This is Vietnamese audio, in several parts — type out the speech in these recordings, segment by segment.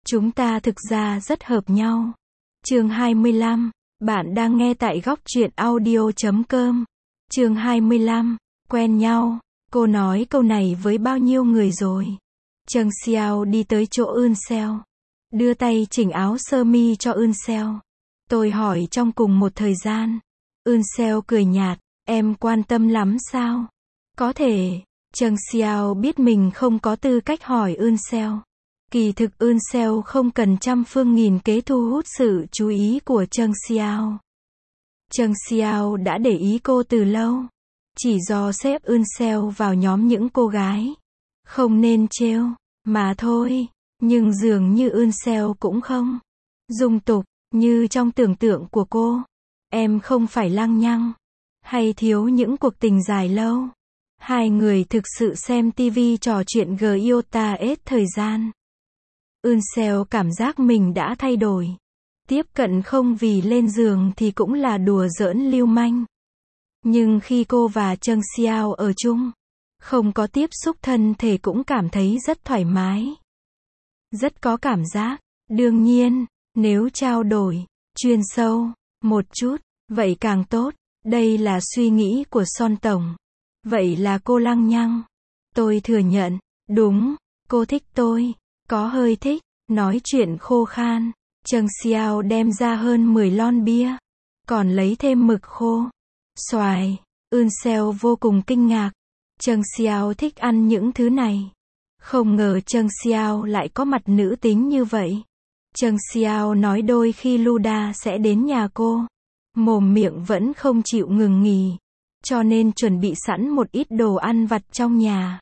Chúng ta thực ra rất hợp nhau. Chương 25. Bạn đang nghe tại góc truyện audio.com. Chương 25. Quen nhau. Cô nói câu này với bao nhiêu người rồi? Trần Xiao đi tới chỗ Eun Seo, đưa tay chỉnh áo sơ mi cho Eun Seo. Tôi hỏi trong cùng một thời gian. Eun Seo cười nhạt, em quan tâm lắm sao? Có thể. Trần Xiao biết mình không có tư cách hỏi Eun Seo. Kỳ thực Eun Seo không cần trăm phương nghìn kế thu hút sự chú ý của Trần Xiao. Trần Xiao đã để ý cô từ lâu. Chỉ do xếp Eun Seo vào nhóm những cô gái không nên trêu mà thôi. Nhưng dường như Eun Seo cũng không dung tục như trong tưởng tượng của cô. Em không phải lăng nhăng hay thiếu những cuộc tình dài lâu. Hai người thực sự xem TV trò chuyện Giota hết thời gian. Eun Seo cảm giác mình đã thay đổi. Tiếp cận không vì lên giường thì cũng là đùa giỡn lưu manh. Nhưng khi cô và Trần Xiao ở chung, không có tiếp xúc thân thể cũng cảm thấy rất thoải mái. Rất có cảm giác. Đương nhiên, nếu trao đổi chuyên sâu một chút, vậy càng tốt. Đây là suy nghĩ của Son Tổng. Vậy là cô lăng nhăng. Tôi thừa nhận. Đúng, cô thích tôi. Có hơi thích. Nói chuyện khô khan. Trần Xiao đem ra hơn 10 lon bia. Còn lấy thêm mực khô. Xoài. Eun Seo vô cùng kinh ngạc. Trần Xiao thích ăn những thứ này. Không ngờ Trần Xiao lại có mặt nữ tính như vậy. Trần Xiao nói đôi khi Luda sẽ đến nhà cô. Mồm miệng vẫn không chịu ngừng nghỉ. Cho nên chuẩn bị sẵn một ít đồ ăn vặt trong nhà.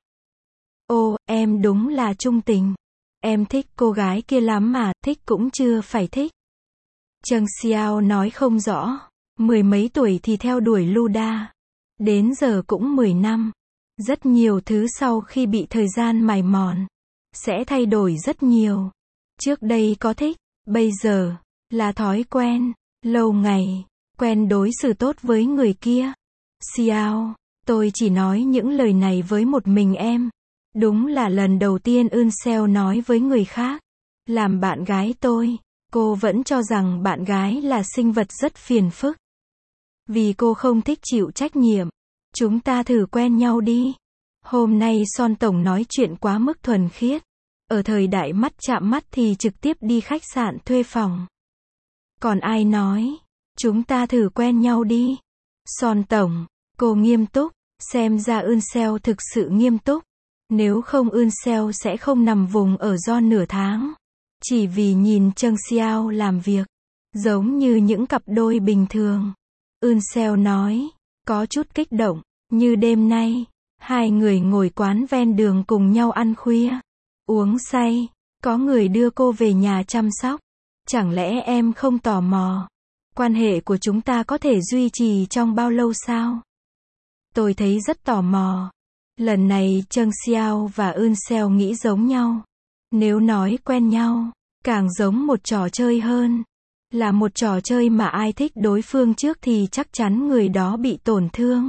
Ô, em đúng là trung tình. Em thích cô gái kia lắm mà, thích cũng chưa phải thích. Trần Xiao nói không rõ. 10 mấy tuổi thì theo đuổi Luda. Đến giờ cũng 10 năm. Rất nhiều thứ sau khi bị thời gian mài mòn sẽ thay đổi rất nhiều. Trước đây có thích, bây giờ là thói quen. Lâu ngày quen đối xử tốt với người kia. Xiao, tôi chỉ nói những lời này với một mình em. Đúng là lần đầu tiên Eun Seo nói với người khác. Làm bạn gái tôi, cô vẫn cho rằng bạn gái là sinh vật rất phiền phức. Vì cô không thích chịu trách nhiệm. Chúng ta thử quen nhau đi. Hôm nay Son Tổng nói chuyện quá mức thuần khiết. Ở thời đại mắt chạm mắt thì trực tiếp đi khách sạn thuê phòng. Còn ai nói, chúng ta thử quen nhau đi. Son Tổng, cô nghiêm túc. Xem ra Eun Seo thực sự nghiêm túc. Nếu không Eun Seo sẽ không nằm vùng ở do nửa tháng. Chỉ vì nhìn Trần Xiao làm việc. Giống như những cặp đôi bình thường. Eun Seo nói, có chút kích động. Như đêm nay, hai người ngồi quán ven đường cùng nhau ăn khuya. Uống say, có người đưa cô về nhà chăm sóc. Chẳng lẽ em không tò mò? Quan hệ của chúng ta có thể duy trì trong bao lâu sao? Tôi thấy rất tò mò. Lần này Trần Xiao và Eun Seo nghĩ giống nhau. Nếu nói quen nhau, càng giống một trò chơi hơn. Là một trò chơi mà ai thích đối phương trước thì chắc chắn người đó bị tổn thương.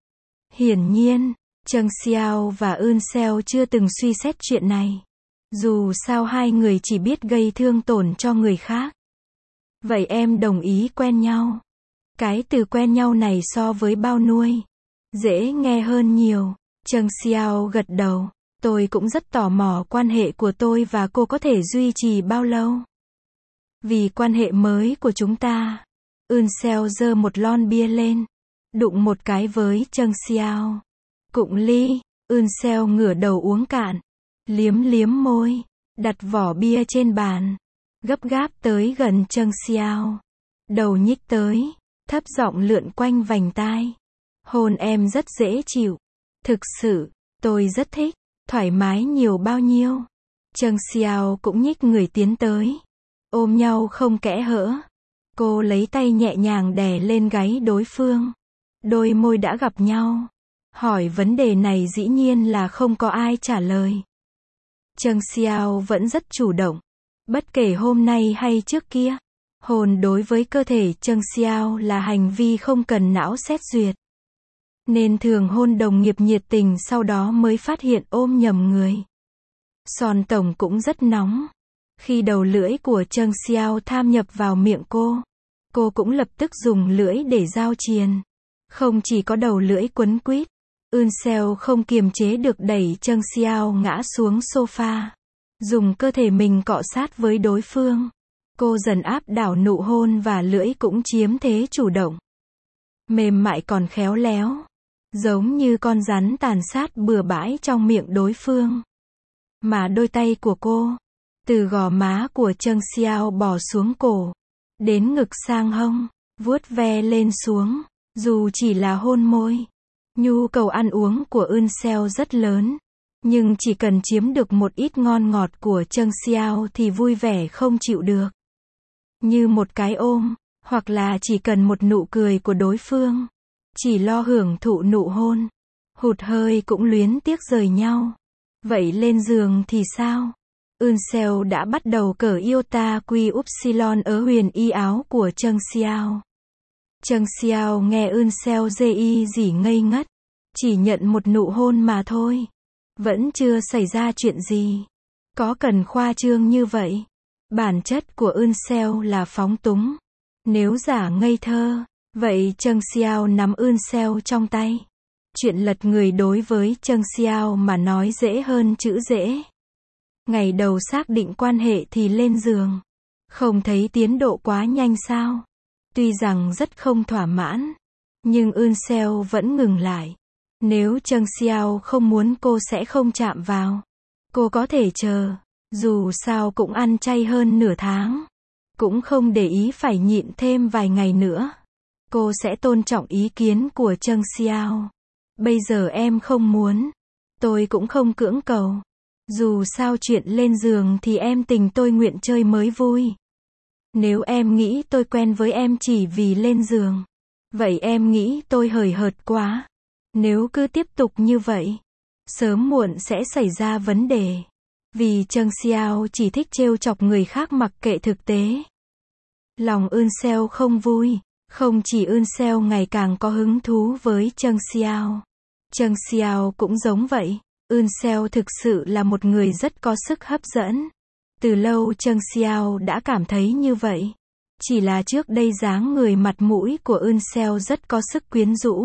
Hiển nhiên, Trần Xiao và Eun Seo chưa từng suy xét chuyện này. Dù sao hai người chỉ biết gây thương tổn cho người khác. Vậy em đồng ý quen nhau. Cái từ quen nhau này so với bao nuôi dễ nghe hơn nhiều. Trần Xiao gật đầu. Tôi cũng rất tò mò quan hệ của tôi và cô có thể duy trì bao lâu. Vì quan hệ mới của chúng ta. Eun Seo giơ một lon bia lên. Đụng một cái với Trần Xiao. Cụng ly. Eun Seo ngửa đầu uống cạn. Liếm liếm môi. Đặt vỏ bia trên bàn. Gấp gáp tới gần Trần Xiao. Đầu nhích tới. Thấp giọng lượn quanh vành tai. Hôn em rất dễ chịu. Thực sự, tôi rất thích. Thoải mái nhiều bao nhiêu. Trần Xiao cũng nhích người tiến tới. Ôm nhau không kẽ hở. Cô lấy tay nhẹ nhàng đè lên gáy đối phương. Đôi môi đã gặp nhau. Hỏi vấn đề này dĩ nhiên là không có ai trả lời. Trần Xiao vẫn rất chủ động. Bất kể hôm nay hay trước kia. Hôn đối với cơ thể Trần Xiao là hành vi không cần não xét duyệt. Nên thường hôn đồng nghiệp nhiệt tình sau đó mới phát hiện ôm nhầm người. Son Tổng cũng rất nóng. Khi đầu lưỡi của Trân Xiao tham nhập vào miệng cô cũng lập tức dùng lưỡi để giao triền. Không chỉ có đầu lưỡi quấn quýt, Eun Seo không kiềm chế được đẩy Trân Xiao ngã xuống sofa. Dùng cơ thể mình cọ sát với đối phương. Cô dần áp đảo nụ hôn và lưỡi cũng chiếm thế chủ động. Mềm mại còn khéo léo. Giống như con rắn tàn sát bừa bãi trong miệng đối phương. Mà đôi tay của cô, từ gò má của Trân Xiao bò xuống cổ, đến ngực sang hông, vuốt ve lên xuống, dù chỉ là hôn môi. Nhu cầu ăn uống của Eun Seo rất lớn. Nhưng chỉ cần chiếm được một ít ngon ngọt của Trân Xiao thì vui vẻ không chịu được. Như một cái ôm, hoặc là chỉ cần một nụ cười của đối phương. Chỉ lo hưởng thụ nụ hôn. Hụt hơi cũng luyến tiếc rời nhau. Vậy lên giường thì sao? Eun Seo đã bắt đầu cởi iota quy upsilon ở huyền y áo của Trân Xiao. Trân Xiao nghe Eun Seo dì dỉ ngây ngất. Chỉ nhận một nụ hôn mà thôi. Vẫn chưa xảy ra chuyện gì. Có cần khoa trương như vậy? Bản chất của Eun Seo là phóng túng. Nếu giả ngây thơ, vậy Trân Xiao nắm Eun Seo trong tay. Chuyện lật người đối với Trân Xiao mà nói dễ hơn chữ dễ. Ngày đầu xác định quan hệ thì lên giường. Không thấy tiến độ quá nhanh sao? Tuy rằng rất không thỏa mãn, nhưng Eun Seo vẫn ngừng lại. Nếu Trân Xiao không muốn cô sẽ không chạm vào. Cô có thể chờ. Dù sao cũng ăn chay hơn nửa tháng. Cũng không để ý phải nhịn thêm vài ngày nữa. Cô sẽ tôn trọng ý kiến của Trân Xiao. Bây giờ em không muốn. Tôi cũng không cưỡng cầu. Dù sao chuyện lên giường thì em tình tôi nguyện chơi mới vui. Nếu em nghĩ tôi quen với em chỉ vì lên giường, vậy em nghĩ tôi hời hợt quá. Nếu cứ tiếp tục như vậy, sớm muộn sẽ xảy ra vấn đề. Vì Trân Xiao chỉ thích trêu chọc người khác mặc kệ thực tế. Lòng Eun Seo không vui. Không chỉ Eun Seo ngày càng có hứng thú với Trân Xiao. Trân Xiao cũng giống vậy. Eun Seo thực sự là một người rất có sức hấp dẫn. Từ lâu Trân Xiao đã cảm thấy như vậy. Chỉ là trước đây dáng người mặt mũi của Eun Seo rất có sức quyến rũ.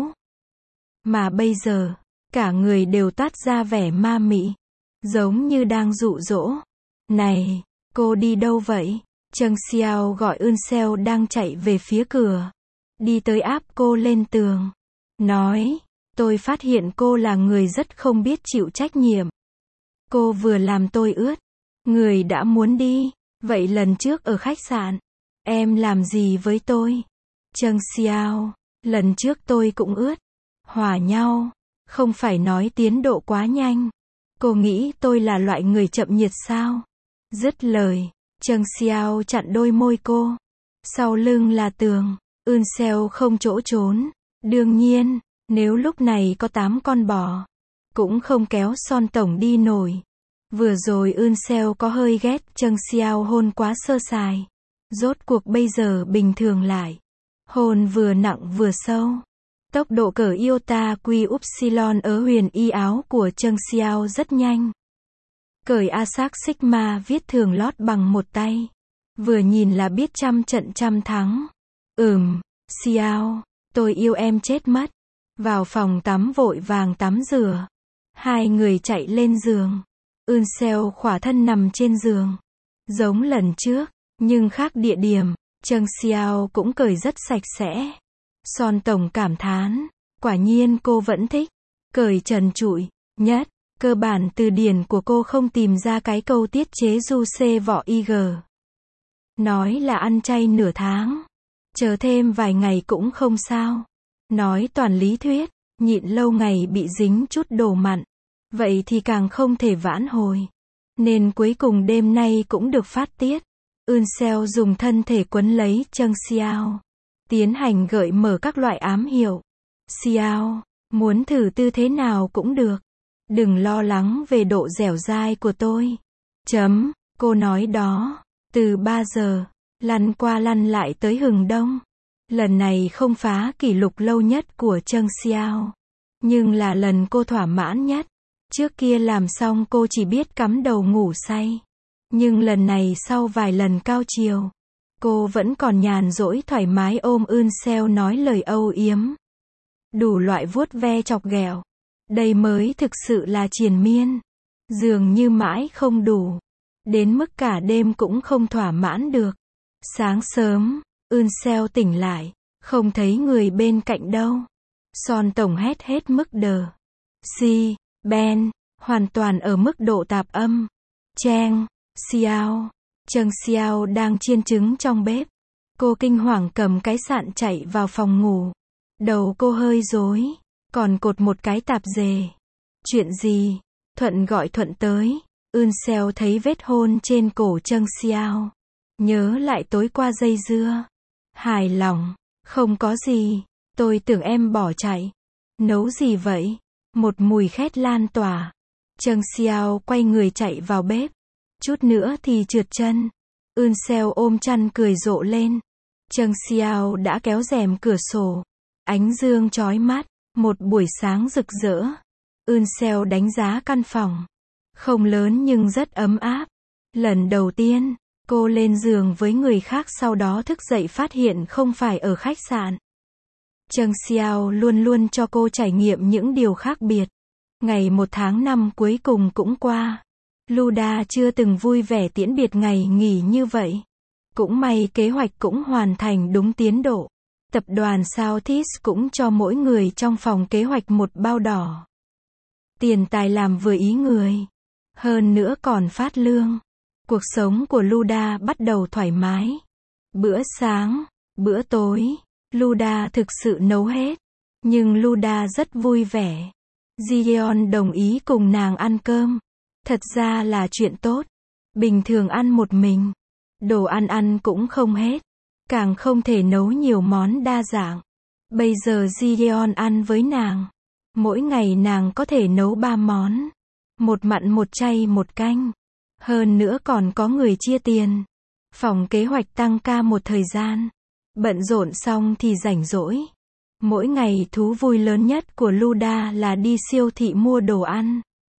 Mà bây giờ, cả người đều toát ra vẻ ma mị. Giống như đang dụ dỗ. Này, cô đi đâu vậy? Trân Xiao gọi Eun Seo đang chạy về phía cửa. Đi tới áp cô lên tường. Nói, tôi phát hiện cô là người rất không biết chịu trách nhiệm. Cô vừa làm tôi ướt. Người đã muốn đi. Vậy lần trước ở khách sạn, em làm gì với tôi? Trân Xiao, lần trước tôi cũng ướt. Hòa nhau. Không phải nói tiến độ quá nhanh. Cô nghĩ tôi là loại người chậm nhiệt sao? Dứt lời, Trân Xiao chặn đôi môi cô. Sau lưng là tường. Eun Seo không chỗ trốn. Đương nhiên, nếu lúc này có 8 con bò, cũng không kéo Son tổng đi nổi. Vừa rồi Eun Seo có hơi ghét Trân Xiao hôn quá sơ sài. Rốt cuộc bây giờ bình thường lại. Hôn vừa nặng vừa sâu. Tốc độ cởi iota quy upsilon ở huyền y áo của Trân Xiao rất nhanh. Cởi Asac Sigma viết thường lót bằng một tay. Vừa nhìn là biết trăm trận trăm thắng. Xiao, tôi yêu em chết mất. Vào phòng tắm vội vàng tắm rửa. Hai người chạy lên giường. Eun Seo khỏa thân nằm trên giường. Giống lần trước, nhưng khác địa điểm. Trân Xiao cũng cởi rất sạch sẽ. Son tổng cảm thán. Quả nhiên cô vẫn thích. Cởi trần trụi nhất. Cơ bản từ điển của cô không tìm ra cái câu tiết chế du xê võ ig. Nói là ăn chay nửa tháng. Chờ thêm vài ngày cũng không sao. Nói toàn lý thuyết. Nhịn lâu ngày bị dính chút đồ mặn. Vậy thì càng không thể vãn hồi. Nên cuối cùng đêm nay cũng được phát tiết. Eun Seo dùng thân thể quấn lấy Trân Xiao. Tiến hành gợi mở các loại ám hiệu. Xiao, muốn thử tư thế nào cũng được. Đừng lo lắng về độ dẻo dai của tôi. Cô nói đó. Từ 3 giờ, lăn qua lăn lại tới hừng đông. Lần này không phá kỷ lục lâu nhất của Trân Xiao. Nhưng là lần cô thỏa mãn nhất. Trước kia làm xong cô chỉ biết cắm đầu ngủ say. Nhưng lần này sau vài lần cao chiều, cô vẫn còn nhàn rỗi thoải mái ôm Unseo nói lời âu yếm. Đủ loại vuốt ve chọc ghẹo. Đây mới thực sự là triền miên. Dường như mãi không đủ. Đến mức cả đêm cũng không thỏa mãn được. Sáng sớm, Unseo tỉnh lại, không thấy người bên cạnh đâu. Son tổng hét hết mức đờ. Si, Ben, hoàn toàn ở mức độ tạp âm. Cheng, Xiao, Trần Xiao đang chiên trứng trong bếp. Cô kinh hoàng cầm cái sạn chạy vào phòng ngủ. Đầu cô hơi rối, còn cột một cái tạp dề. Chuyện gì? Thuận gọi Thuận tới. Unseo thấy vết hôn trên cổ Trần Xiao. Nhớ lại tối qua dây dưa. Hài lòng, không có gì. Tôi tưởng em bỏ chạy. Nấu gì vậy? Một mùi khét lan tỏa. Trần Xiao quay người chạy vào bếp. Chút nữa thì trượt chân. Unseo ôm chăn cười rộ lên. Trần Xiao đã kéo rèm cửa sổ. Ánh dương chói mắt. Một buổi sáng rực rỡ. Unseo đánh giá căn phòng. Không lớn nhưng rất ấm áp. Lần đầu tiên, cô lên giường với người khác sau đó thức dậy phát hiện không phải ở khách sạn. Trần Xiao luôn luôn cho cô trải nghiệm những điều khác biệt. Ngày 1 tháng 5 cuối cùng cũng qua. Luda chưa từng vui vẻ tiễn biệt ngày nghỉ như vậy. Cũng may kế hoạch cũng hoàn thành đúng tiến độ. Tập đoàn Southeast cũng cho mỗi người trong phòng kế hoạch một bao đỏ. Tiền tài làm vừa ý người. Hơn nữa còn phát lương. Cuộc sống của Luda bắt đầu thoải mái. Bữa sáng, bữa tối, Luda thực sự nấu hết. Nhưng Luda rất vui vẻ. Gideon đồng ý cùng nàng ăn cơm. Thật ra là chuyện tốt. Bình thường ăn một mình. Đồ ăn cũng không hết. Càng không thể nấu nhiều món đa dạng. Bây giờ Gideon ăn với nàng. Mỗi ngày nàng có thể nấu 3 món. Một mặn một chay một canh. Hơn nữa còn có người chia tiền. Phòng kế hoạch tăng ca một thời gian. Bận rộn xong thì rảnh rỗi. Mỗi ngày thú vui lớn nhất của Luda là đi siêu thị mua đồ ăn.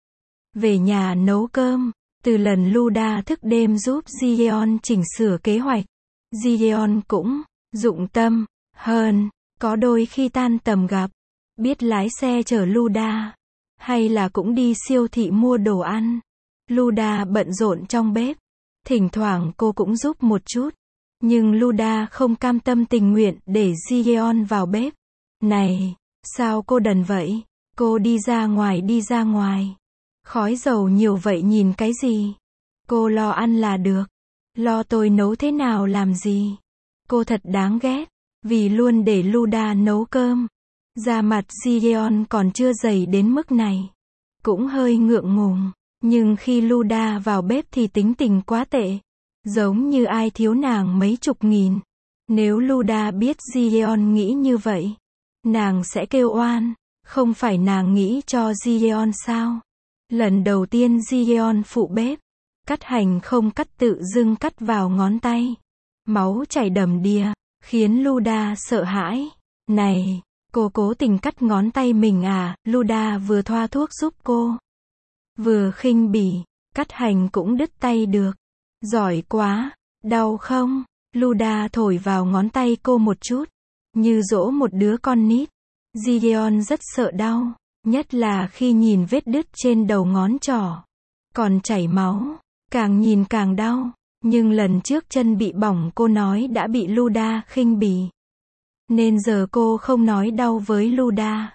Về nhà nấu cơm. Từ lần Luda thức đêm giúp Gideon chỉnh sửa kế hoạch. Gideon cũng dụng tâm hơn. Có đôi khi tan tầm gặp. Biết lái xe chở Luda. Hay là cũng đi siêu thị mua đồ ăn. Luda bận rộn trong bếp. Thỉnh thoảng cô cũng giúp một chút. Nhưng Luda không cam tâm tình nguyện để Gideon vào bếp. Này, sao cô đần vậy? Cô đi ra ngoài. Khói dầu nhiều vậy nhìn cái gì? Cô lo ăn là được. Lo tôi nấu thế nào làm gì? Cô thật đáng ghét. Vì luôn để Luda nấu cơm. Da mặt Gideon còn chưa dày đến mức này. Cũng hơi ngượng ngùng. Nhưng khi Luda vào bếp thì tính tình quá tệ. Giống như ai thiếu nàng mấy chục nghìn. Nếu Luda biết Gideon nghĩ như vậy, nàng sẽ kêu oan. Không phải nàng nghĩ cho Gideon sao? Lần đầu tiên Gideon phụ bếp. Cắt hành không cắt tự dưng cắt vào ngón tay. Máu chảy đầm đìa. Khiến Luda sợ hãi. Này, cô cố tình cắt ngón tay mình à? Luda vừa thoa thuốc giúp cô. Vừa khinh bỉ. Cắt hành cũng đứt tay được. Giỏi quá. Đau không? Luda thổi vào ngón tay cô một chút. Như dỗ một đứa con nít. Gideon rất sợ đau. Nhất là khi nhìn vết đứt trên đầu ngón trỏ. Còn chảy máu. Càng nhìn càng đau. Nhưng lần trước chân bị bỏng cô nói đã bị Luda khinh bỉ. Nên giờ cô không nói đau với Luda.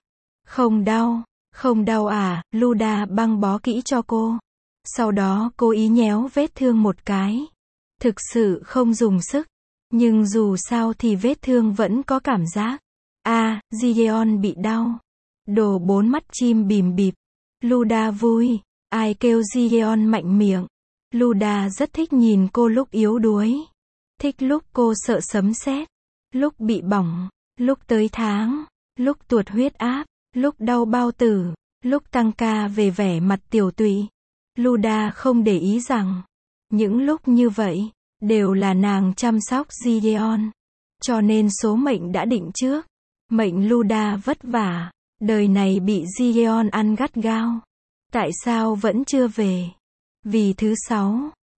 Không đau à? Luda băng bó kỹ cho cô. Sau đó cô ý nhéo vết thương một cái. Thực sự không dùng sức. Nhưng dù sao thì vết thương vẫn có cảm giác. Gideon bị đau. Đồ 4 mắt chim bìm bịp. Luda vui. Ai kêu Gideon mạnh miệng. Luda rất thích nhìn cô lúc yếu đuối. Thích lúc cô sợ sấm sét. Lúc bị bỏng. Lúc tới tháng. Lúc tuột huyết áp. Lúc đau bao tử. Lúc tăng ca về vẻ mặt tiểu tụy. Luda không để ý rằng những lúc như vậy đều là nàng chăm sóc Gideon. Cho nên số mệnh đã định trước. Mệnh Luda vất vả. Đời này bị Gideon ăn gắt gao. Tại sao vẫn chưa về? Vì thứ 6.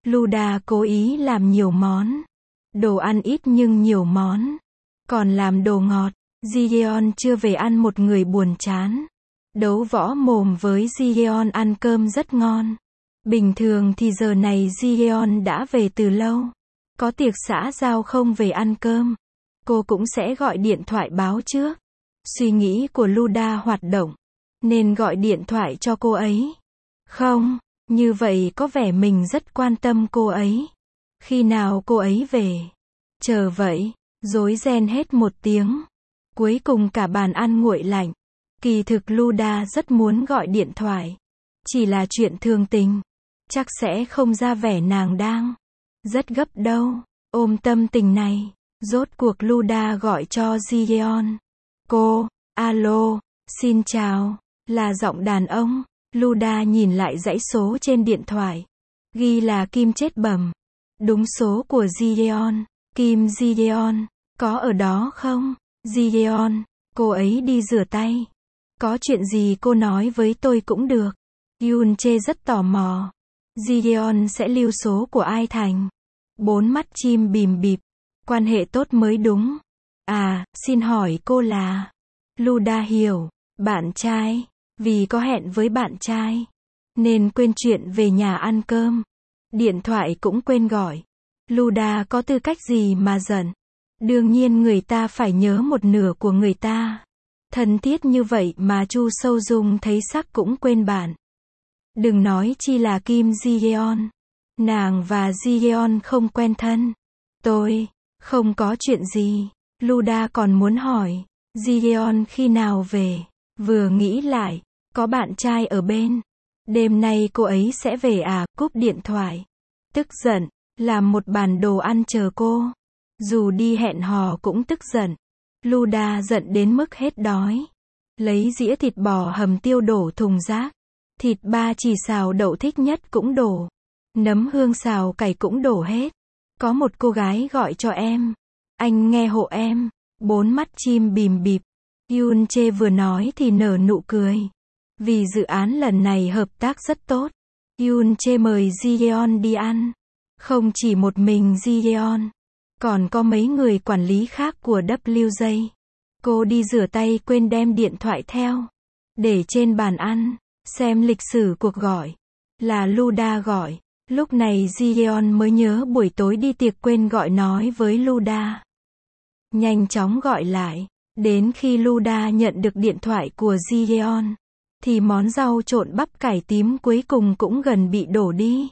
Luda cố ý làm nhiều món. Đồ ăn ít nhưng nhiều món. Còn làm đồ ngọt. Gideon chưa về ăn một người buồn chán. Đấu võ mồm với Gideon ăn cơm rất ngon. Bình thường thì giờ này Gideon đã về từ lâu. Có tiệc xã giao không về ăn cơm. Cô cũng sẽ gọi điện thoại báo trước. Suy nghĩ của Luda hoạt động. Nên gọi điện thoại cho cô ấy. Không, như vậy có vẻ mình rất quan tâm cô ấy. Khi nào cô ấy về? Chờ vậy, rối ren hết một tiếng. Cuối cùng cả bàn ăn nguội lạnh. Kỳ thực Luda rất muốn gọi điện thoại. Chỉ là chuyện thường tình. Chắc sẽ không ra vẻ nàng đang rất gấp đâu. Ôm tâm tình này, rốt cuộc Luda gọi cho Gideon. Cô, alo, xin chào, là giọng đàn ông. Luda nhìn lại dãy số trên điện thoại. Ghi là Kim chết bẩm. Đúng số của Gideon. Kim Gideon, có ở đó không? Gideon, cô ấy đi rửa tay. Có chuyện gì cô nói với tôi cũng được. Yoon-jae rất tò mò. Gideon sẽ lưu số của ai thành? 4 mắt chim bìm bịp. Quan hệ tốt mới đúng. À, xin hỏi cô là? Luda hiểu. Bạn trai. Vì có hẹn với bạn trai. Nên quên chuyện về nhà ăn cơm. Điện thoại cũng quên gọi. Luda có tư cách gì mà giận? Đương nhiên người ta phải nhớ một nửa của người ta. Thân thiết như vậy mà Chu Sâu Dung thấy sắc cũng quên bạn. Đừng nói chi là Kim Gideon. Nàng và Gideon không quen thân. Tôi, không có chuyện gì. Luda còn muốn hỏi. Gideon khi nào về? Vừa nghĩ lại, có bạn trai ở bên. Đêm nay cô ấy sẽ về à? Cúp điện thoại. Tức giận, làm một bàn đồ ăn chờ cô. Dù đi hẹn hò cũng tức giận. Luda giận đến mức hết đói. Lấy dĩa thịt bò hầm tiêu đổ thùng rác. Thịt ba chỉ xào đậu thích nhất cũng đổ. Nấm hương xào cải cũng đổ hết. Có một cô gái gọi cho em. Anh nghe hộ em. 4 mắt chim bìm bịp. Yoon-jae vừa nói thì nở nụ cười. Vì dự án lần này hợp tác rất tốt. Yoon-jae mời Gideon đi ăn. Không chỉ một mình Gideon. Còn có mấy người quản lý khác của WJ. Cô đi rửa tay quên đem điện thoại theo. Để trên bàn ăn. Xem lịch sử cuộc gọi. Là Luda gọi. Lúc này Gideon mới nhớ buổi tối đi tiệc quên gọi nói với Luda. Nhanh chóng gọi lại. Đến khi Luda nhận được điện thoại của Gideon. Thì món rau trộn bắp cải tím cuối cùng cũng gần bị đổ đi.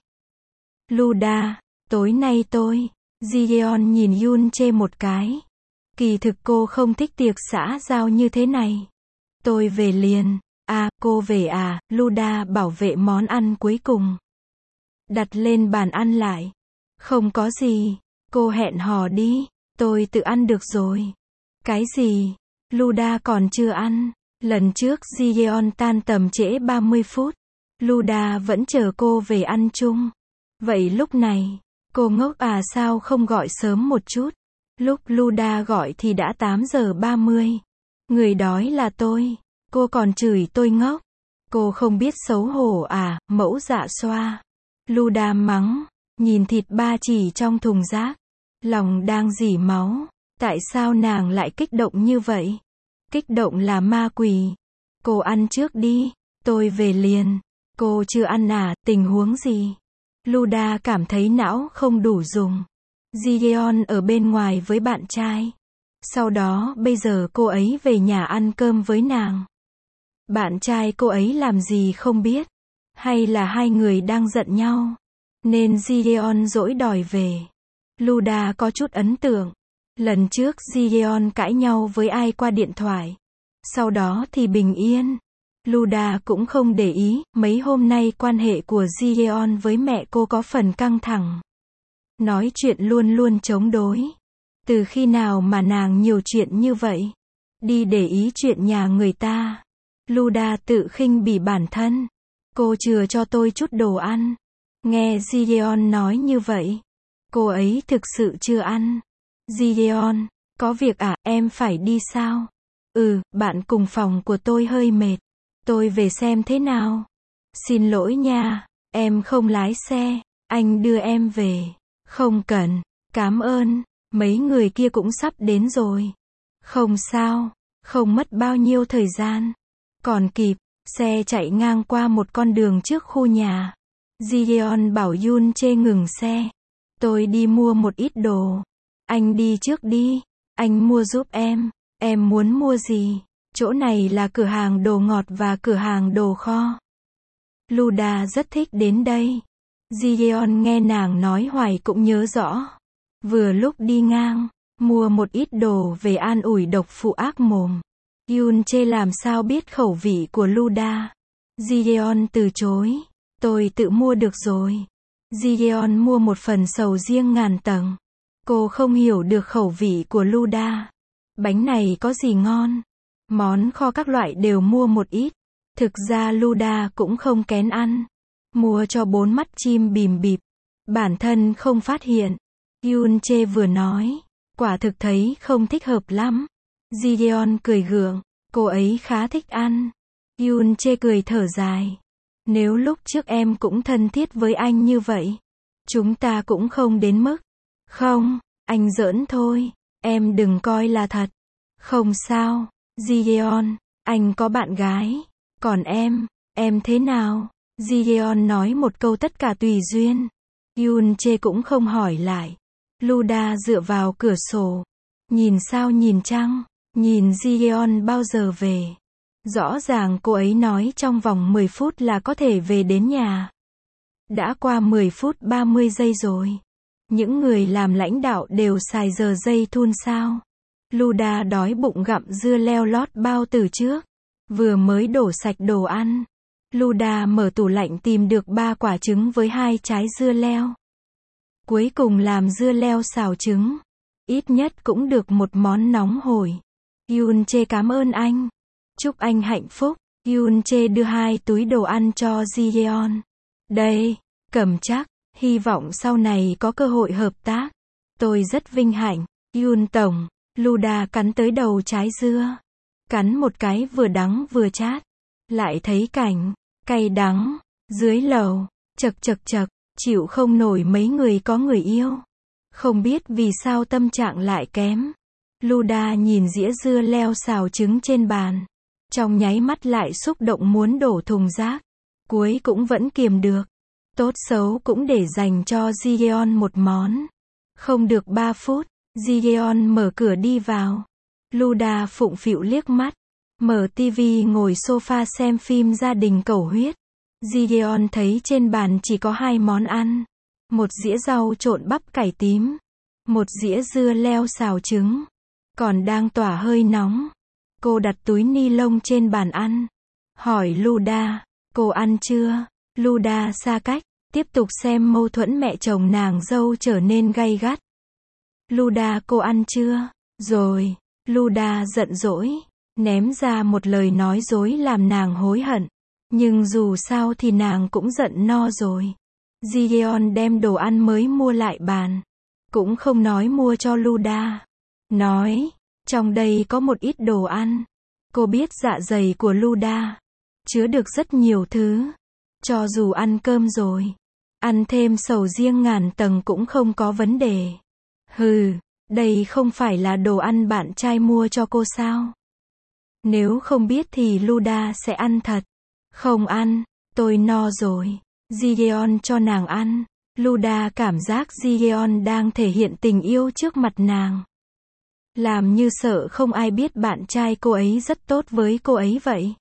Luda, tối nay tôi. Gideon nhìn Yoon-jae một cái. Kỳ thực cô không thích tiệc xã giao như thế này. Tôi về liền. À, cô về à? Luda bảo vệ món ăn cuối cùng. Đặt lên bàn ăn lại. Không có gì. Cô hẹn hò đi. Tôi tự ăn được rồi. Cái gì? Luda còn chưa ăn. Lần trước Gideon tan tầm trễ 30 phút. Luda vẫn chờ cô về ăn chung. Vậy lúc này, cô ngốc à sao không gọi sớm một chút? Lúc Luda gọi thì đã 8 giờ 30. Người đói là tôi. Cô còn chửi tôi ngốc. Cô không biết xấu hổ à, mẫu dạ xoa. Luda mắng, nhìn thịt ba chỉ trong thùng rác. Lòng đang rỉ máu. Tại sao nàng lại kích động như vậy? Kích động là ma quỷ. Cô ăn trước đi. Tôi về liền. Cô chưa ăn à, tình huống gì? Luda cảm thấy não không đủ dùng. Gideon ở bên ngoài với bạn trai. Sau đó bây giờ cô ấy về nhà ăn cơm với nàng. Bạn trai cô ấy làm gì không biết. Hay là hai người đang giận nhau. Nên Gideon dỗi đòi về. Luda có chút ấn tượng. Lần trước Gideon cãi nhau với ai qua điện thoại. Sau đó thì bình yên. Luda cũng không để ý, mấy hôm nay quan hệ của Gideon với mẹ cô có phần căng thẳng. Nói chuyện luôn luôn chống đối. Từ khi nào mà nàng nhiều chuyện như vậy? Đi để ý chuyện nhà người ta. Luda tự khinh bỉ bản thân. Cô chừa cho tôi chút đồ ăn. Nghe Gideon nói như vậy. Cô ấy thực sự chưa ăn. Gideon, có việc à, em phải đi sao? Bạn cùng phòng của tôi hơi mệt. Tôi về xem thế nào. Xin lỗi nha, em không lái xe. Anh đưa em về. Không cần. Cảm ơn. Mấy người kia cũng sắp đến rồi. Không sao. Không mất bao nhiêu thời gian. Còn kịp. Xe chạy ngang qua một con đường trước khu nhà. Gideon bảo Yoon Jae ngừng xe. Tôi đi mua một ít đồ. Anh đi trước đi. Anh mua giúp em. Em muốn mua gì? Chỗ này là cửa hàng đồ ngọt và cửa hàng đồ kho. Luda rất thích đến đây. Gideon nghe nàng nói hoài cũng nhớ rõ. Vừa lúc đi ngang, mua một ít đồ về an ủi độc phụ ác mồm. Yoon Jae làm sao biết khẩu vị của Luda. Gideon từ chối. Tôi tự mua được rồi. Gideon mua một phần sầu riêng ngàn tầng. Cô không hiểu được khẩu vị của Luda. Bánh này có gì ngon? Món kho các loại đều mua một ít. Thực ra Luda cũng không kén ăn. Mua cho 4 mắt chim bìm bịp. Bản thân không phát hiện. Yoon Jae vừa nói. Quả thực thấy không thích hợp lắm. Gideon cười gượng. Cô ấy khá thích ăn. Yoon Jae cười thở dài. Nếu lúc trước em cũng thân thiết với anh như vậy, chúng ta cũng không đến mức. Không, anh giỡn thôi. Em đừng coi là thật. Không sao. Gideon, anh có bạn gái. Còn em thế nào? Gideon nói một câu tất cả tùy duyên. Yoon Jae cũng không hỏi lại. Luda dựa vào cửa sổ. Nhìn sao nhìn trăng. Nhìn Gideon bao giờ về. Rõ ràng cô ấy nói trong vòng 10 phút là có thể về đến nhà. Đã qua 10 phút 30 giây rồi. Những người làm lãnh đạo đều xài giờ giây thun sao. Luda đói bụng gặm dưa leo lót bao từ trước. Vừa mới đổ sạch đồ ăn. Luda mở tủ lạnh tìm được 3 quả trứng với 2 trái dưa leo. Cuối cùng làm dưa leo xào trứng. Ít nhất cũng được một món nóng hổi. Yoon Jae cảm ơn anh. Chúc anh hạnh phúc. Yoon Jae đưa 2 túi đồ ăn cho Gideon. Đây, cầm chắc. Hy vọng sau này có cơ hội hợp tác. Tôi rất vinh hạnh. Yoon tổng. Luda cắn tới đầu trái dưa. Cắn một cái vừa đắng vừa chát. Lại thấy cảnh cay đắng dưới lầu. Chật chật chật. Chịu không nổi mấy người có người yêu. Không biết vì sao tâm trạng lại kém. Luda nhìn dĩa dưa leo xào trứng trên bàn. Trong nháy mắt lại xúc động muốn đổ thùng rác. Cuối cũng vẫn kiềm được. Tốt xấu cũng để dành cho Gideon một món. Không được 3 phút. Gideon mở cửa đi vào. Luda phụng phịu liếc mắt. Mở tivi ngồi sofa xem phim gia đình cầu huyết. Gideon thấy trên bàn chỉ có 2 món ăn. Một dĩa rau trộn bắp cải tím. Một dĩa dưa leo xào trứng. Còn đang tỏa hơi nóng. Cô đặt túi ni lông trên bàn ăn. Hỏi Luda, cô ăn chưa? Luda xa cách, tiếp tục xem mâu thuẫn mẹ chồng nàng dâu trở nên gay gắt. Luda cô ăn chưa? Rồi. Luda giận dỗi, ném ra một lời nói dối làm nàng hối hận. Nhưng dù sao thì nàng cũng giận no rồi. Gideon đem đồ ăn mới mua lại bàn. Cũng không nói mua cho Luda. Nói, trong đây có một ít đồ ăn. Cô biết dạ dày của Luda chứa được rất nhiều thứ. Cho dù ăn cơm rồi, ăn thêm sầu riêng ngàn tầng cũng không có vấn đề. Hừ, đây không phải là đồ ăn bạn trai mua cho cô sao? Nếu không biết thì Luda sẽ ăn thật. Không ăn, tôi no rồi. Gideon cho nàng ăn. Luda cảm giác Gideon đang thể hiện tình yêu trước mặt nàng. Làm như sợ không ai biết bạn trai cô ấy rất tốt với cô ấy vậy.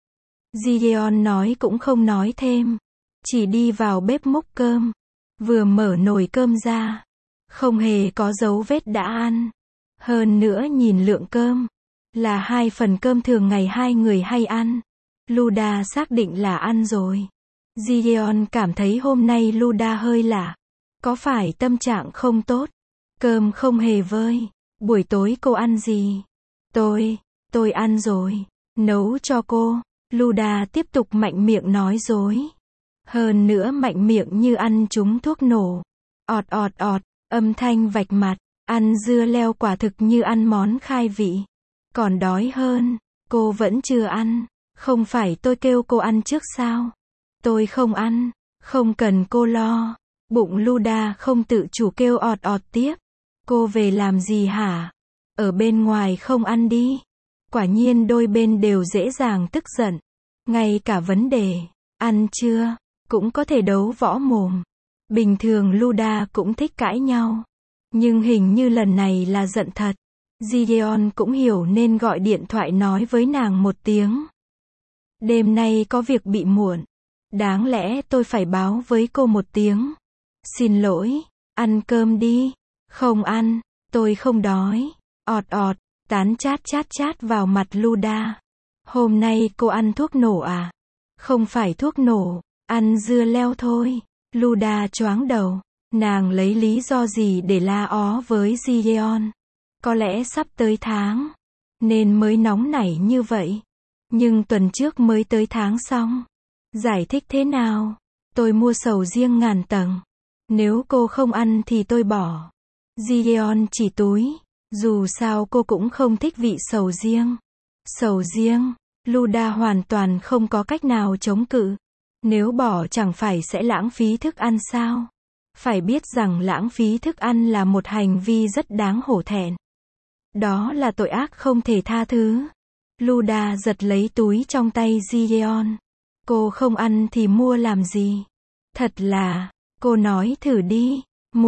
Gideon nói cũng không nói thêm. Chỉ đi vào bếp múc cơm. Vừa mở nồi cơm ra. Không hề có dấu vết đã ăn. Hơn nữa nhìn lượng cơm. Là 2 phần cơm thường ngày 2 người hay ăn. Luda xác định là ăn rồi. Gideon cảm thấy hôm nay Luda hơi lạ. Có phải tâm trạng không tốt? Cơm không hề vơi. Buổi tối cô ăn gì? Tôi ăn rồi. Nấu cho cô. Luda tiếp tục mạnh miệng nói dối. Hơn nữa mạnh miệng như ăn trúng thuốc nổ. Ọt ọt ọt, âm thanh vạch mặt. Ăn dưa leo quả thực như ăn món khai vị. Còn đói hơn. Cô vẫn chưa ăn. Không phải tôi kêu cô ăn trước sao? Tôi không ăn. Không cần cô lo. Bụng Luda không tự chủ kêu ọt ọt tiếp. Cô về làm gì hả? Ở bên ngoài không ăn đi. Quả nhiên đôi bên đều dễ dàng tức giận. Ngay cả vấn đề, ăn chưa, cũng có thể đấu võ mồm. Bình thường Luda cũng thích cãi nhau. Nhưng hình như lần này là giận thật. Gideon cũng hiểu nên gọi điện thoại nói với nàng một tiếng. Đêm nay có việc bị muộn. Đáng lẽ tôi phải báo với cô một tiếng. Xin lỗi, ăn cơm đi. Không ăn, tôi không đói. Ọt ọt, tán chát chát chát vào mặt Luda. Hôm nay cô ăn thuốc nổ à? Không phải thuốc nổ, ăn dưa leo thôi. Luda choáng đầu. Nàng lấy lý do gì để la ó với Gideon? Có lẽ sắp tới tháng, nên mới nóng nảy như vậy. Nhưng tuần trước mới tới tháng xong. Giải thích thế nào? Tôi mua sầu riêng ngàn tầng. Nếu cô không ăn thì tôi bỏ. Gideon chỉ túi. Dù sao cô cũng không thích vị sầu riêng. Sầu riêng, Luda hoàn toàn không có cách nào chống cự. Nếu bỏ chẳng phải sẽ lãng phí thức ăn sao? Phải biết rằng lãng phí thức ăn là một hành vi rất đáng hổ thẹn. Đó là tội ác không thể tha thứ. Luda giật lấy túi trong tay Gideon. Cô không ăn thì mua làm gì? Thật là, cô nói thử đi.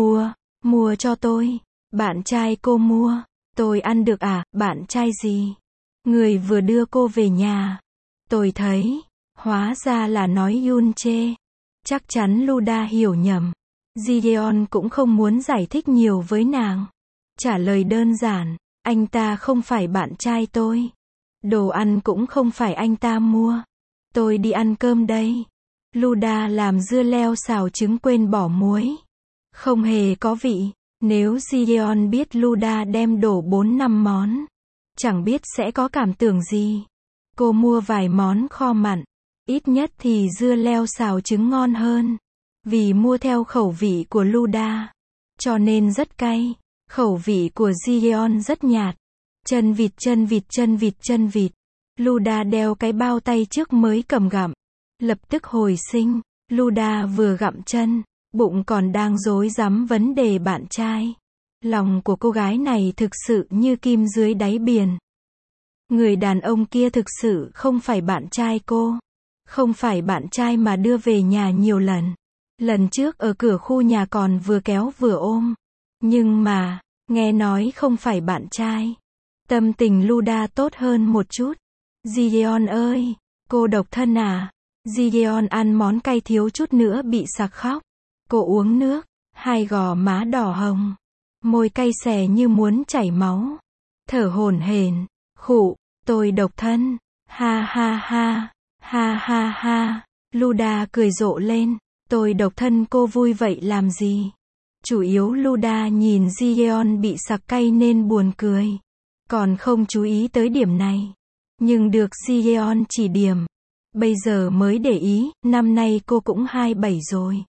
Mua cho tôi. Bạn trai cô mua. Tôi ăn được à? Bạn trai gì? Người vừa đưa cô về nhà. Tôi thấy, hóa ra là nói Yunche. Chắc chắn Luda hiểu nhầm. Gideon cũng không muốn giải thích nhiều với nàng. Trả lời đơn giản, anh ta không phải bạn trai tôi. Đồ ăn cũng không phải anh ta mua. Tôi đi ăn cơm đây. Luda làm dưa leo xào trứng quên bỏ muối. Không hề có vị. Nếu Gideon biết Luda đem đổ 4-5 món, chẳng biết sẽ có cảm tưởng gì. Cô mua vài món kho mặn. Ít nhất thì dưa leo xào trứng ngon hơn. Vì mua theo khẩu vị của Luda, cho nên rất cay. Khẩu vị của Gideon rất nhạt. Chân vịt chân vịt chân vịt chân vịt. Luda đeo cái bao tay trước mới cầm gặm. Lập tức hồi sinh. Luda vừa gặm chân, bụng còn đang rối rắm vấn đề bạn trai. Lòng của cô gái này thực sự như kim dưới đáy biển. Người đàn ông kia thực sự không phải bạn trai cô. Không phải bạn trai mà đưa về nhà nhiều lần. Lần trước ở cửa khu nhà còn vừa kéo vừa ôm. Nhưng mà, nghe nói không phải bạn trai. Tâm tình Luda tốt hơn một chút. Gideon ơi, cô độc thân à? Gideon ăn món cay thiếu chút nữa bị sặc khóc. Cô uống nước, hai gò má đỏ hồng. Môi cay xè như muốn chảy máu. Thở hổn hển, khụ, tôi độc thân. Ha ha ha, ha ha ha. Luda cười rộ lên. Tôi độc thân cô vui vậy làm gì? Chủ yếu Luda nhìn Gideon bị sặc cay nên buồn cười. Còn không chú ý tới điểm này. Nhưng được Gideon chỉ điểm. Bây giờ mới để ý, năm nay cô cũng 27 rồi.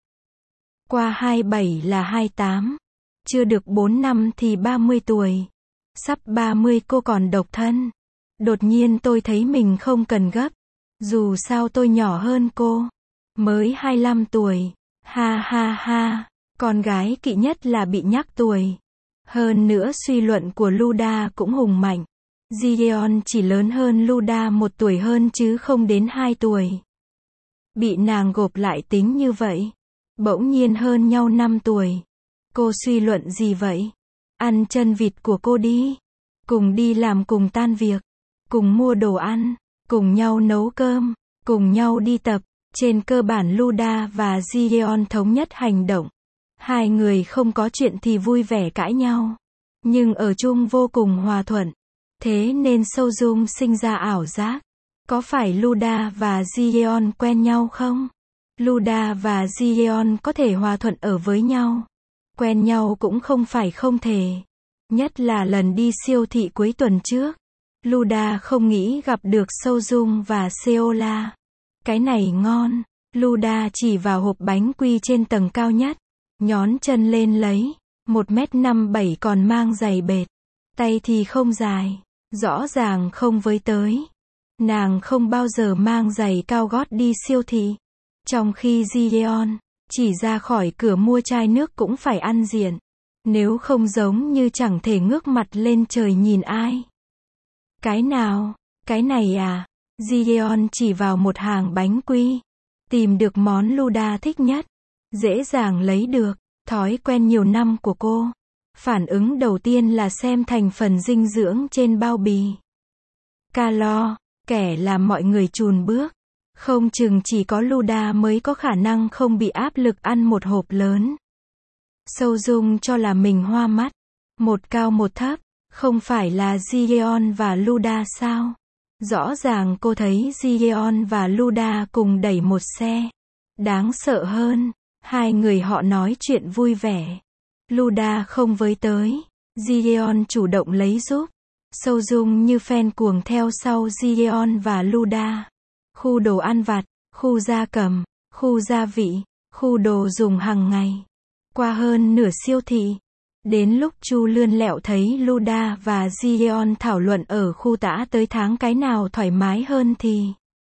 Qua 27 là 28. Chưa được 4 năm thì 30 tuổi. Sắp 30 cô còn độc thân. Đột nhiên tôi thấy mình không cần gấp. Dù sao tôi nhỏ hơn cô. Mới 25 tuổi. Ha ha ha. Con gái kỵ nhất là bị nhắc tuổi. Hơn nữa suy luận của Luda cũng hùng mạnh. Gideon chỉ lớn hơn Luda 1 tuổi hơn chứ không đến 2 tuổi. Bị nàng gộp lại tính như vậy. Bỗng nhiên hơn nhau 5 tuổi. Cô suy luận gì vậy? Ăn chân vịt của cô đi. Cùng đi làm cùng tan việc. Cùng mua đồ ăn. Cùng nhau nấu cơm. Cùng nhau đi tập. Trên cơ bản Luda và Gideon thống nhất hành động. Hai người không có chuyện thì vui vẻ cãi nhau. Nhưng ở chung vô cùng hòa thuận. Thế nên Sojung sinh ra ảo giác. Có phải Luda và Gideon quen nhau không? Luda và Gideon có thể hòa thuận ở với nhau. Quen nhau cũng không phải không thể. Nhất là lần đi siêu thị cuối tuần trước. Luda không nghĩ gặp được Sojung và Seola. Cái này ngon. Luda chỉ vào hộp bánh quy trên tầng cao nhất. Nhón chân lên lấy. 1m57 còn mang giày bệt. Tay thì không dài. Rõ ràng không với tới. Nàng không bao giờ mang giày cao gót đi siêu thị. Trong khi Gideon Chỉ ra khỏi cửa mua chai nước cũng phải ăn diện. Nếu không giống như chẳng thể ngước mặt lên trời nhìn ai. Cái nào? Cái này à? Gideon chỉ vào một hàng bánh quy. Tìm được món Luda thích nhất. Dễ dàng lấy được. Thói quen nhiều năm của cô. Phản ứng đầu tiên là xem thành phần dinh dưỡng trên bao bì. Calo, kẻ làm mọi người chùn bước. Không chừng chỉ có Luda mới có khả năng không bị áp lực ăn một hộp lớn. Sâu Dung cho là mình hoa mắt. Một cao một thấp, không phải là Gideon và Luda sao? Rõ ràng cô thấy Gideon và Luda cùng đẩy một xe. Đáng sợ hơn, hai người họ nói chuyện vui vẻ. Luda không với tới, Gideon chủ động lấy giúp. Sâu Dung như fan cuồng theo sau Gideon và Luda. Khu đồ ăn vặt, khu gia cầm, khu gia vị, khu đồ dùng hàng ngày. Qua hơn nửa siêu thị. Đến lúc Chu lươn lẹo thấy Luda và Gideon thảo luận ở khu tã tới tháng cái nào thoải mái hơn thì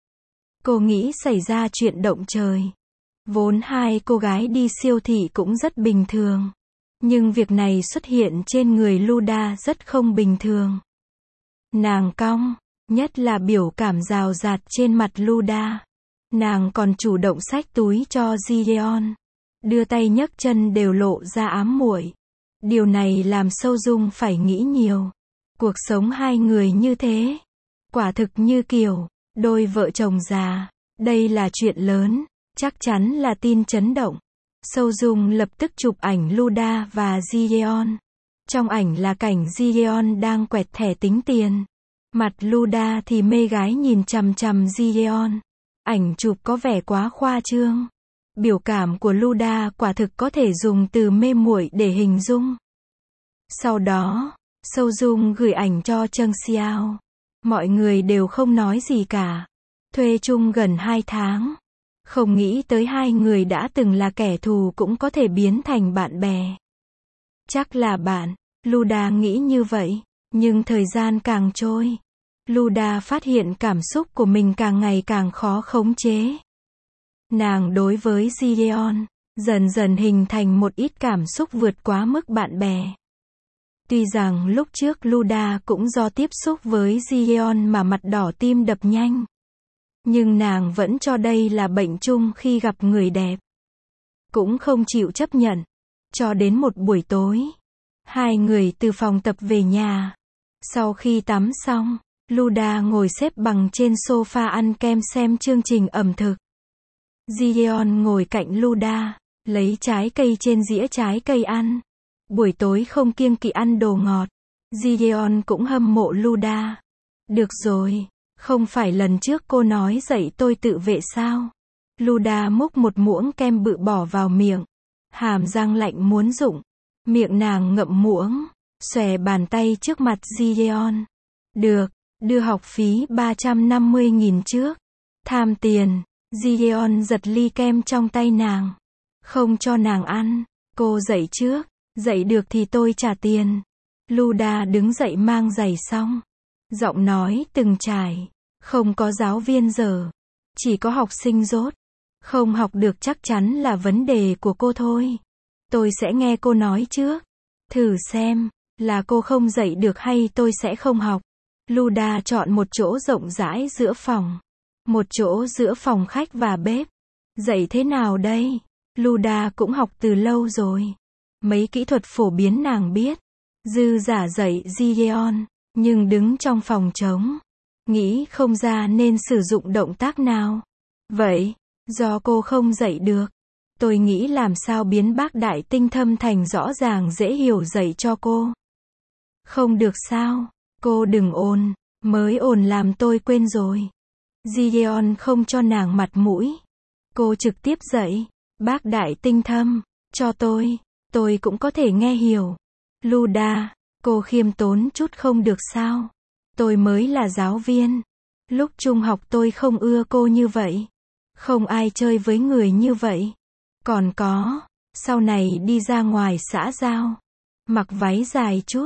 cô nghĩ xảy ra chuyện động trời. Vốn hai cô gái đi siêu thị cũng rất bình thường. Nhưng việc này xuất hiện trên người Luda rất không bình thường. Nàng cong, nhất là biểu cảm rào rạt trên mặt Luda. Nàng còn chủ động xách túi cho Gideon. Đưa tay nhấc chân đều lộ ra ám muội. Điều này làm Sâu Dung phải nghĩ nhiều. Cuộc sống hai người như thế. Quả thực như kiểu đôi vợ chồng già. Đây là chuyện lớn. Chắc chắn là tin chấn động. Sâu Dung lập tức chụp ảnh Luda và Gideon. Trong ảnh là cảnh Gideon đang quẹt thẻ tính tiền. Mặt Luda thì mê gái nhìn chằm chằm Gideon. Ảnh chụp có vẻ quá khoa trương. Biểu cảm của Luda quả thực có thể dùng từ mê muội để hình dung. Sau đó, Sâu Dung gửi ảnh cho Trân Xiao. Mọi người đều không nói gì cả. Thuê chung gần 2 tháng. Không nghĩ tới hai người đã từng là kẻ thù cũng có thể biến thành bạn bè. Chắc là bạn, Luda nghĩ như vậy. Nhưng thời gian càng trôi, Luda phát hiện cảm xúc của mình càng ngày càng khó khống chế. Nàng đối với Gideon, dần dần hình thành một ít cảm xúc vượt quá mức bạn bè. Tuy rằng lúc trước Luda cũng do tiếp xúc với Gideon mà mặt đỏ tim đập nhanh. Nhưng nàng vẫn cho đây là bệnh chung khi gặp người đẹp. Cũng không chịu chấp nhận. Cho đến một buổi tối, hai người từ phòng tập về nhà. Sau khi tắm xong, Luda ngồi xếp bằng trên sofa ăn kem xem chương trình ẩm thực. Gideon ngồi cạnh Luda, lấy trái cây trên dĩa trái cây ăn. Buổi tối không kiêng kỵ ăn đồ ngọt. Gideon cũng hâm mộ Luda. Được rồi, không phải lần trước cô nói dạy tôi tự vệ sao? Luda múc một muỗng kem bự bỏ vào miệng. Hàm răng lạnh muốn rụng. Miệng nàng ngậm muỗng, xòe bàn tay trước mặt Gideon. Được, đưa học phí 350.000 trước. Tham tiền. Gideon giật ly kem trong tay nàng. Không cho nàng ăn. Cô dậy trước. Dậy được thì tôi trả tiền. Luda đứng dậy mang giày xong. Giọng nói từng trải. Không có giáo viên dở. Chỉ có học sinh dốt. Không học được chắc chắn là vấn đề của cô thôi. Tôi sẽ nghe cô nói trước. Thử xem, là cô không dậy được hay tôi sẽ không học. Luda chọn một chỗ rộng rãi giữa phòng. Một chỗ giữa phòng khách và bếp. Dậy thế nào đây? Luda cũng học từ lâu rồi. Mấy kỹ thuật phổ biến nàng biết. Dư giả dạy Gideon, nhưng đứng trong phòng trống. Nghĩ không ra nên sử dụng động tác nào. Vậy, do cô không dạy được. Tôi nghĩ làm sao biến bác đại tinh thâm thành rõ ràng dễ hiểu dạy cho cô. Không được sao? Cô đừng ồn, mới ồn làm tôi quên rồi. Gideon không cho nàng mặt mũi. Cô trực tiếp dạy, bác đại tinh thâm, cho tôi cũng có thể nghe hiểu. Luda, cô khiêm tốn chút không được sao? Tôi mới là giáo viên. Lúc trung học tôi không ưa cô như vậy. Không ai chơi với người như vậy. Còn có, sau này đi ra ngoài xã giao, mặc váy dài chút,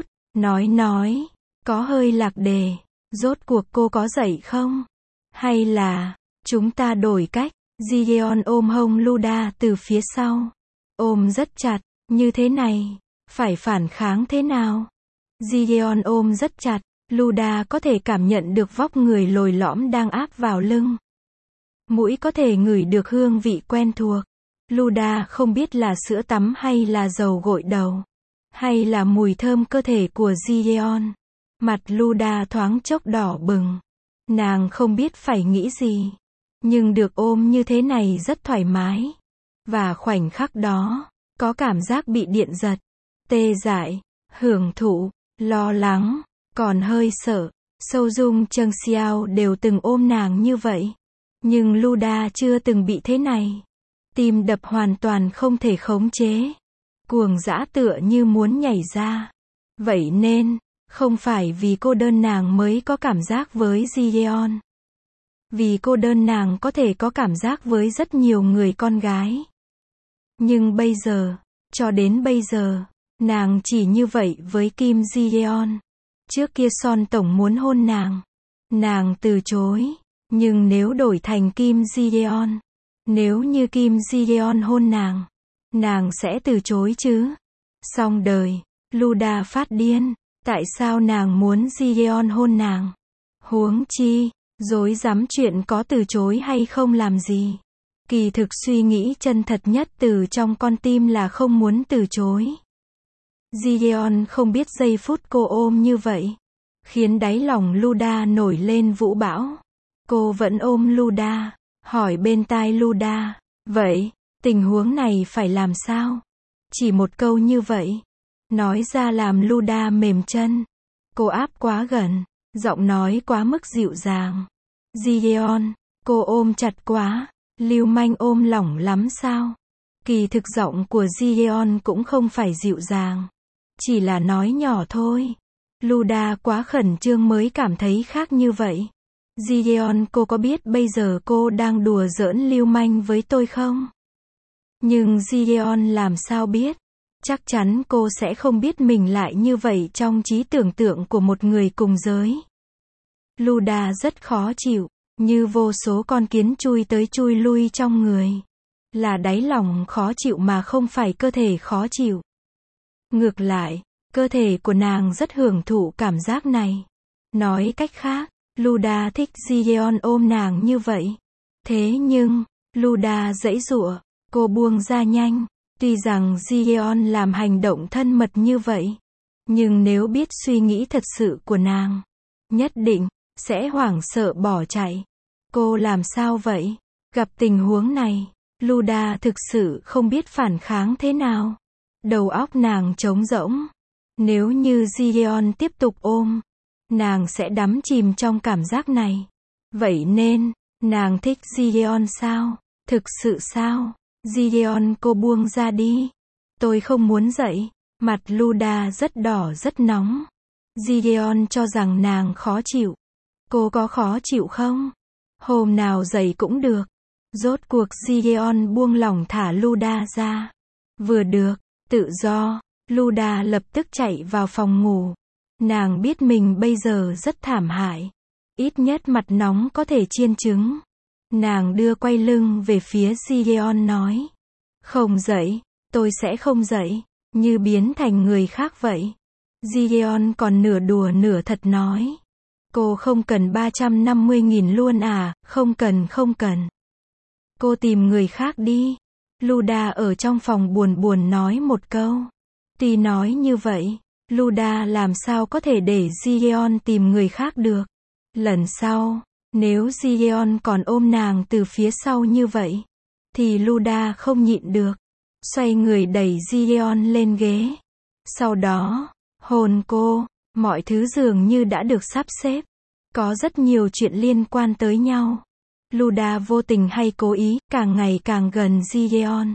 nói, có hơi lạc đề. Rốt cuộc cô có dạy không? Hay là, chúng ta đổi cách, Gideon ôm hông Luda từ phía sau. Ôm rất chặt, như thế này, phải phản kháng thế nào? Gideon ôm rất chặt, Luda có thể cảm nhận được vóc người lồi lõm đang áp vào lưng. Mũi có thể ngửi được hương vị quen thuộc. Luda không biết là sữa tắm hay là dầu gội đầu, hay là mùi thơm cơ thể của Gideon. Mặt Luda thoáng chốc đỏ bừng. Nàng không biết phải nghĩ gì. Nhưng được ôm như thế này rất thoải mái. Và khoảnh khắc đó, có cảm giác bị điện giật, tê dại, hưởng thụ, lo lắng, còn hơi sợ. Sâu Dung Trâng Xiao đều từng ôm nàng như vậy. Nhưng Luda chưa từng bị thế này. Tim đập hoàn toàn không thể khống chế. Cuồng dã tựa như muốn nhảy ra. Vậy nên, không phải vì cô đơn nàng mới có cảm giác với Gideon. Vì cô đơn nàng có thể có cảm giác với rất nhiều người con gái. Nhưng bây giờ, cho đến bây giờ, nàng chỉ như vậy với Kim Gideon. Trước kia Son Tổng muốn hôn nàng. Nàng từ chối. Nhưng nếu đổi thành Kim Gideon, nếu như Kim Gideon hôn nàng sẽ từ chối chứ. Xong đời, Luda phát điên. Tại sao nàng muốn Gideon hôn nàng? Huống chi, dối dám chuyện có từ chối hay không làm gì. Kỳ thực suy nghĩ chân thật nhất từ trong con tim là không muốn từ chối. Gideon không biết giây phút cô ôm như vậy, khiến đáy lòng Luda nổi lên vũ bão. Cô vẫn ôm Luda, hỏi bên tai Luda, vậy, tình huống này phải làm sao? Chỉ một câu như vậy, nói ra làm Luda mềm chân. Cô áp quá gần, giọng nói quá mức dịu dàng. Gideon, cô ôm chặt quá, lưu manh ôm lỏng lắm sao? Kỳ thực giọng của Gideon cũng không phải dịu dàng, chỉ là nói nhỏ thôi. Luda quá khẩn trương mới cảm thấy khác như vậy. Gideon, cô có biết bây giờ cô đang đùa giỡn lưu manh với tôi không? Nhưng Gideon làm sao biết? Chắc chắn cô sẽ không biết mình lại như vậy trong trí tưởng tượng của một người cùng giới. Luda rất khó chịu, như vô số con kiến chui tới chui lui trong người. Là đáy lòng khó chịu mà không phải cơ thể khó chịu. Ngược lại, cơ thể của nàng rất hưởng thụ cảm giác này. Nói cách khác, Luda thích Gideon ôm nàng như vậy. Thế nhưng, Luda giãy giụa, cô buông ra nhanh. Tuy rằng Gideon làm hành động thân mật như vậy, nhưng nếu biết suy nghĩ thật sự của nàng, nhất định sẽ hoảng sợ bỏ chạy. Cô làm sao vậy? Gặp tình huống này, Luda thực sự không biết phản kháng thế nào. Đầu óc nàng trống rỗng. Nếu như Gideon tiếp tục ôm, nàng sẽ đắm chìm trong cảm giác này. Vậy nên, nàng thích Gideon sao? Thực sự sao? Gideon, cô buông ra đi. Tôi không muốn dậy. Mặt Luda rất đỏ rất nóng. Gideon cho rằng nàng khó chịu. Cô có khó chịu không? Hôm nào dậy cũng được. Rốt cuộc Gideon buông lỏng thả Luda ra. Vừa được, tự do, Luda lập tức chạy vào phòng ngủ. Nàng biết mình bây giờ rất thảm hại. Ít nhất mặt nóng có thể chiên trứng. Nàng đưa quay lưng về phía Gideon nói. Không dậy, tôi sẽ không dậy, như biến thành người khác vậy. Gideon còn nửa đùa nửa thật nói. Cô không cần 350.000 luôn à, không cần. Cô tìm người khác đi. Luda ở trong phòng buồn buồn nói một câu. Tuy nói như vậy, Luda làm sao có thể để Gideon tìm người khác được. Lần sau, nếu Gideon còn ôm nàng từ phía sau như vậy, thì Luda không nhịn được. Xoay người đẩy Gideon lên ghế. Sau đó, hôn cô, mọi thứ dường như đã được sắp xếp. Có rất nhiều chuyện liên quan tới nhau. Luda vô tình hay cố ý, càng ngày càng gần Gideon.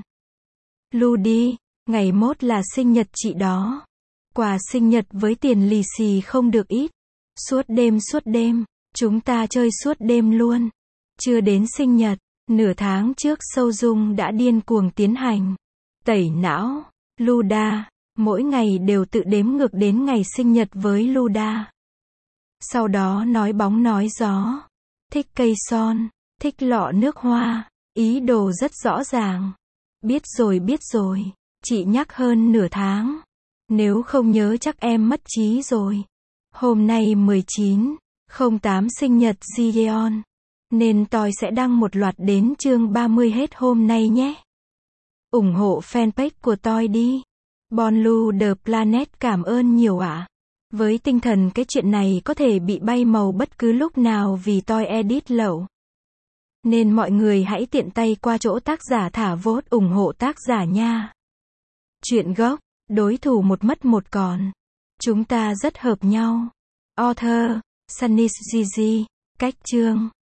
Ludi, ngày mốt là sinh nhật chị đó. Quà sinh nhật với tiền lì xì không được ít. Suốt đêm, chúng ta chơi suốt đêm luôn. Chưa đến sinh nhật, nửa tháng trước Sâu Dung đã điên cuồng tiến hành tẩy não. Luda, mỗi ngày đều tự đếm ngược đến ngày sinh nhật với Luda. Sau đó nói bóng nói gió. Thích cây son, thích lọ nước hoa, Ý đồ rất rõ ràng. Biết rồi. Chị nhắc hơn nửa tháng. Nếu không nhớ chắc em mất trí rồi. Hôm nay 19/08 sinh nhật Gideon. Nên tôi sẽ đăng một loạt đến chương 30 hết hôm nay nhé. Ủng hộ fanpage của tôi đi. Bonlu the Planet cảm ơn nhiều ạ. Với tinh thần cái chuyện này có thể bị bay màu bất cứ lúc nào vì tôi edit lậu. Nên mọi người hãy tiện tay qua chỗ tác giả thả vote ủng hộ tác giả nha. Chuyện gốc, đối thủ một mất một còn. Chúng ta rất hợp nhau. Author, Sunny Gigi, cách chương.